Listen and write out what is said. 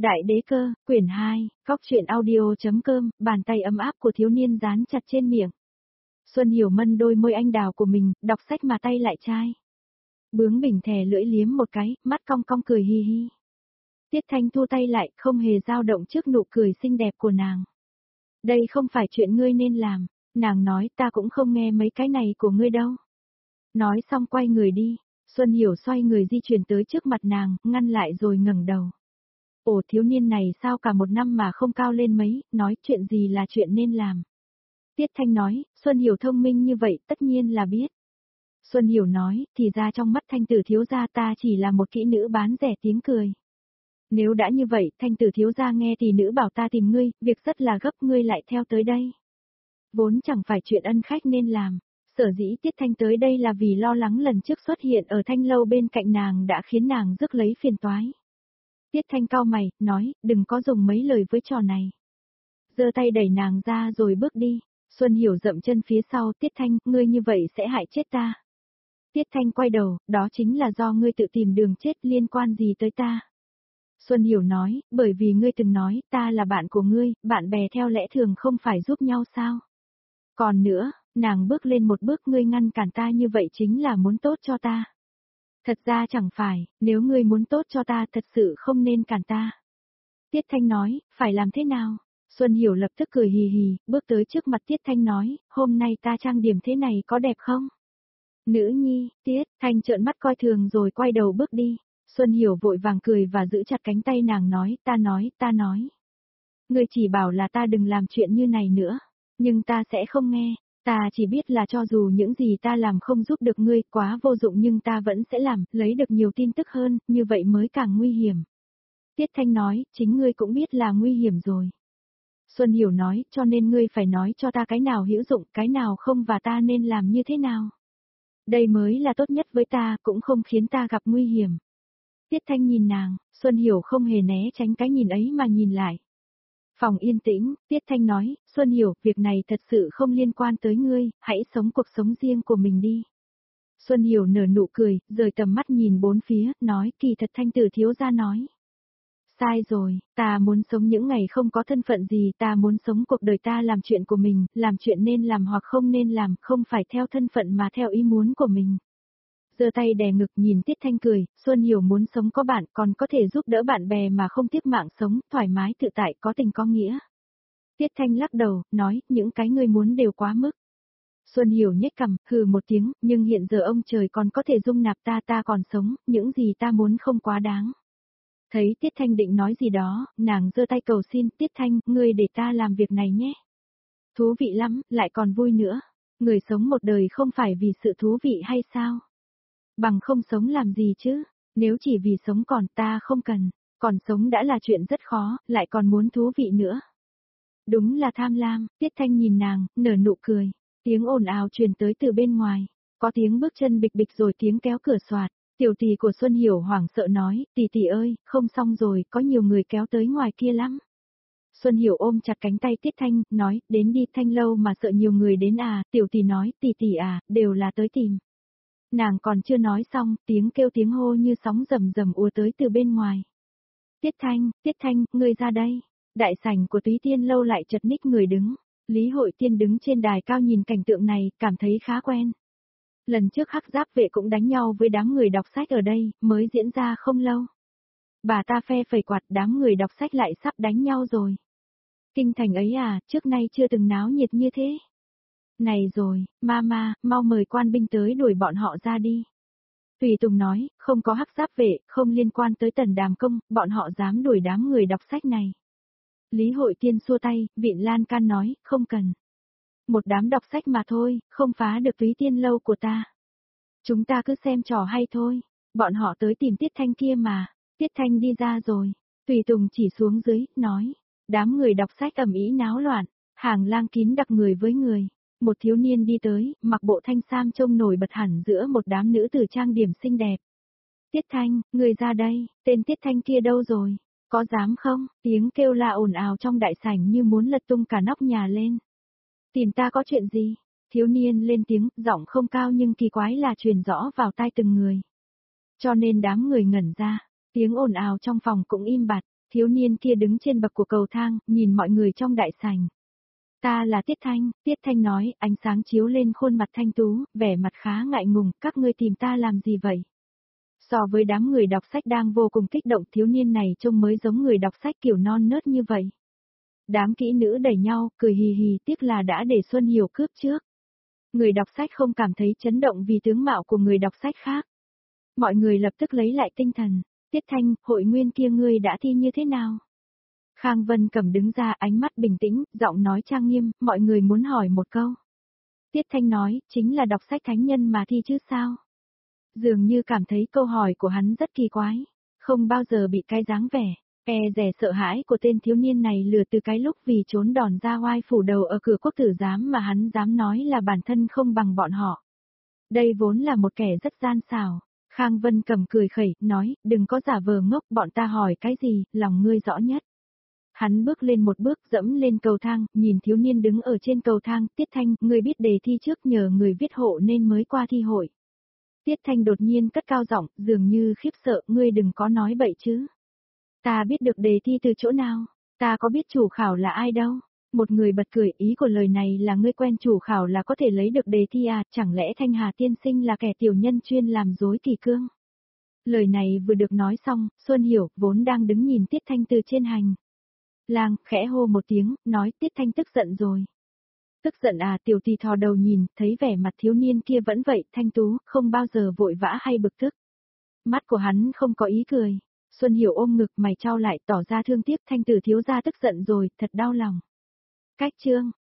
Đại đế cơ, quyển 2, góc truyện audio.com, bàn tay ấm áp của thiếu niên dán chặt trên miệng. Xuân Hiểu mân đôi môi anh đào của mình, đọc sách mà tay lại chai. Bướng bỉnh thè lưỡi liếm một cái, mắt cong cong cười hi hi. Tiết Thanh thu tay lại, không hề dao động trước nụ cười xinh đẹp của nàng. Đây không phải chuyện ngươi nên làm, nàng nói ta cũng không nghe mấy cái này của ngươi đâu. Nói xong quay người đi, Xuân Hiểu xoay người di chuyển tới trước mặt nàng, ngăn lại rồi ngẩng đầu. Ồ, thiếu niên này sao cả một năm mà không cao lên mấy, nói chuyện gì là chuyện nên làm. Tiết Thanh nói, Xuân Hiểu thông minh như vậy tất nhiên là biết. Xuân Hiểu nói, thì ra trong mắt Thanh tử thiếu gia ta chỉ là một kỹ nữ bán rẻ tiếng cười. Nếu đã như vậy, Thanh tử thiếu gia nghe thì nữ bảo ta tìm ngươi, việc rất là gấp, ngươi lại theo tới đây. Vốn chẳng phải chuyện ân khách nên làm, sở dĩ Tiết Thanh tới đây là vì lo lắng lần trước xuất hiện ở Thanh lâu bên cạnh nàng đã khiến nàng rước lấy phiền toái. Tiết Thanh cau mày, nói, đừng có dùng mấy lời với trò này. Giơ tay đẩy nàng ra rồi bước đi. Xuân Hiểu dậm chân phía sau, Tiết Thanh, ngươi như vậy sẽ hại chết ta. Tiết Thanh quay đầu, đó chính là do ngươi tự tìm đường chết, liên quan gì tới ta. Xuân Hiểu nói, bởi vì ngươi từng nói, ta là bạn của ngươi, bạn bè theo lẽ thường không phải giúp nhau sao. Còn nữa, nàng bước lên một bước, ngươi ngăn cản ta như vậy chính là muốn tốt cho ta. Thật ra chẳng phải, nếu ngươi muốn tốt cho ta thật sự không nên cản ta. Tiết Thanh nói, phải làm thế nào? Xuân Hiểu lập tức cười hì hì, bước tới trước mặt Tiết Thanh nói, hôm nay ta trang điểm thế này có đẹp không? Nữ nhi, Tiết Thanh trợn mắt coi thường rồi quay đầu bước đi. Xuân Hiểu vội vàng cười và giữ chặt cánh tay nàng nói. Ngươi chỉ bảo là ta đừng làm chuyện như này nữa, nhưng ta sẽ không nghe. Ta chỉ biết là cho dù những gì ta làm không giúp được ngươi, quá vô dụng, nhưng ta vẫn sẽ làm, lấy được nhiều tin tức hơn, như vậy mới càng nguy hiểm. Tiết Thanh nói, chính ngươi cũng biết là nguy hiểm rồi. Xuân Hiểu nói, cho nên ngươi phải nói cho ta cái nào hữu dụng, cái nào không và ta nên làm như thế nào. Đây mới là tốt nhất với ta, cũng không khiến ta gặp nguy hiểm. Tiết Thanh nhìn nàng, Xuân Hiểu không hề né tránh cái nhìn ấy mà nhìn lại. Phòng yên tĩnh, Tiết Thanh nói, Xuân Hiểu, việc này thật sự không liên quan tới ngươi, hãy sống cuộc sống riêng của mình đi. Xuân Hiểu nở nụ cười, rời tầm mắt nhìn bốn phía, nói, kỳ thật Thanh tử thiếu gia nói. Sai rồi, ta muốn sống những ngày không có thân phận gì, ta muốn sống cuộc đời ta làm chuyện của mình, làm chuyện nên làm hoặc không nên làm, không phải theo thân phận mà theo ý muốn của mình. Giơ tay đè ngực nhìn Tiết Thanh cười, Xuân Hiểu muốn sống có bạn, còn có thể giúp đỡ bạn bè mà không tiếc mạng sống, thoải mái tự tại, có tình có nghĩa. Tiết Thanh lắc đầu, nói, những cái ngươi muốn đều quá mức. Xuân Hiểu nhếch cằm, hừ một tiếng, nhưng hiện giờ ông trời còn có thể dung nạp ta còn sống, những gì ta muốn không quá đáng. Thấy Tiết Thanh định nói gì đó, nàng giơ tay cầu xin, Tiết Thanh, ngươi để ta làm việc này nhé. Thú vị lắm, lại còn vui nữa. Người sống một đời không phải vì sự thú vị hay sao? Bằng không sống làm gì chứ? Nếu chỉ vì sống còn ta không cần, còn sống đã là chuyện rất khó, lại còn muốn thú vị nữa. Đúng là tham lam, Tiết Thanh nhìn nàng, nở nụ cười. Tiếng ồn ào truyền tới từ bên ngoài. Có tiếng bước chân bịch bịch rồi tiếng kéo cửa xoạt. Tiểu tỷ của Xuân Hiểu hoảng sợ nói, tỷ ơi, không xong rồi, có nhiều người kéo tới ngoài kia lắm. Xuân Hiểu ôm chặt cánh tay Tiết Thanh, nói, đến đi Thanh lâu mà sợ nhiều người đến à, tiểu tỷ nói, tỷ à, đều là tới tìm. Nàng còn chưa nói xong, tiếng kêu tiếng hô như sóng rầm rầm ùa tới từ bên ngoài. Tiết Thanh, ngươi ra đây. Đại sảnh của Túy Tiên lâu lại chật ních người đứng. Lý Hội Tiên đứng trên đài cao nhìn cảnh tượng này, cảm thấy khá quen. Lần trước Hắc Giáp vệ cũng đánh nhau với đám người đọc sách ở đây, mới diễn ra không lâu. Bà ta phe phẩy quạt, đám người đọc sách lại sắp đánh nhau rồi. Kinh thành ấy à, trước nay chưa từng náo nhiệt như thế. Này rồi, mama, mau mời quan binh tới đuổi bọn họ ra đi. Tùy Tùng nói, không có Hắc Giáp vệ, không liên quan tới Tần Đàm Công, bọn họ dám đuổi đám người đọc sách này. Lý Hội Tiên xua tay, Vịn Lan Can nói, không cần. Một đám đọc sách mà thôi, không phá được Túy Tiên lâu của ta. Chúng ta cứ xem trò hay thôi, bọn họ tới tìm Tiết Thanh kia mà, Tiết Thanh đi ra rồi. Tùy Tùng chỉ xuống dưới, nói, đám người đọc sách ầm ĩ náo loạn, hàng lang kín đặc người với người. Một thiếu niên đi tới, mặc bộ thanh sam trông nổi bật hẳn giữa một đám nữ tử trang điểm xinh đẹp. Tiết Thanh, người ra đây, tên Tiết Thanh kia đâu rồi? Có dám không? Tiếng kêu la ồn ào trong đại sảnh như muốn lật tung cả nóc nhà lên. Tìm ta có chuyện gì? Thiếu niên lên tiếng, giọng không cao nhưng kỳ quái là truyền rõ vào tai từng người. Cho nên đám người ngẩn ra, tiếng ồn ào trong phòng cũng im bặt, Thiếu niên kia đứng trên bậc của cầu thang, nhìn mọi người trong đại sảnh. Ta là Tiết Thanh nói, ánh sáng chiếu lên khuôn mặt thanh tú, vẻ mặt khá ngại ngùng, các ngươi tìm ta làm gì vậy? So với đám người đọc sách đang vô cùng kích động, thiếu niên này trông mới giống người đọc sách kiểu non nớt như vậy. Đám kỹ nữ đẩy nhau, cười hì hì, tiếc là đã để Xuân Hiểu cướp trước. Người đọc sách không cảm thấy chấn động vì tướng mạo của người đọc sách khác. Mọi người lập tức lấy lại tinh thần. Tiết Thanh, hội nguyên kia ngươi đã thi như thế nào? Khang Vân Cẩm đứng ra, ánh mắt bình tĩnh, giọng nói trang nghiêm, mọi người muốn hỏi một câu. Tiết Thanh nói, chính là đọc sách thánh nhân mà thi chứ sao? Dường như cảm thấy câu hỏi của hắn rất kỳ quái, không bao giờ bị cái dáng vẻ, rẻ sợ hãi của tên thiếu niên này lừa từ cái lúc vì trốn đòn ra oai phủ đầu ở cửa quốc tử giám mà hắn dám nói là bản thân không bằng bọn họ. Đây vốn là một kẻ rất gian xảo. Khang Vân Cẩm cười khẩy, nói, đừng có giả vờ ngốc, bọn ta hỏi cái gì, lòng ngươi rõ nhất. Hắn bước lên một bước, dẫm lên cầu thang, nhìn thiếu niên đứng ở trên cầu thang, Tiết Thanh, ngươi biết đề thi trước nhờ người viết hộ nên mới qua thi hội. Tiết Thanh đột nhiên cất cao giọng, dường như khiếp sợ, ngươi đừng có nói bậy chứ. Ta biết được đề thi từ chỗ nào, ta có biết chủ khảo là ai đâu. Một người bật cười, ý của lời này là ngươi quen chủ khảo là có thể lấy được đề thi à, chẳng lẽ Thanh Hà tiên sinh là kẻ tiểu nhân chuyên làm dối kỷ cương. Lời này vừa được nói xong, Xuân Hiểu, vốn đang đứng nhìn Tiết Thanh từ trên hành lang, khẽ hô một tiếng, nói Tiết Thanh tức giận rồi. Tức giận à, tiểu tỳ thò đầu nhìn, thấy vẻ mặt thiếu niên kia vẫn vậy, thanh tú, không bao giờ vội vã hay bực tức. Mắt của hắn không có ý cười. Xuân Hiểu ôm ngực, mày trao lại, tỏ ra thương tiếc, Thanh tử thiếu gia tức giận rồi, thật đau lòng. Cách chương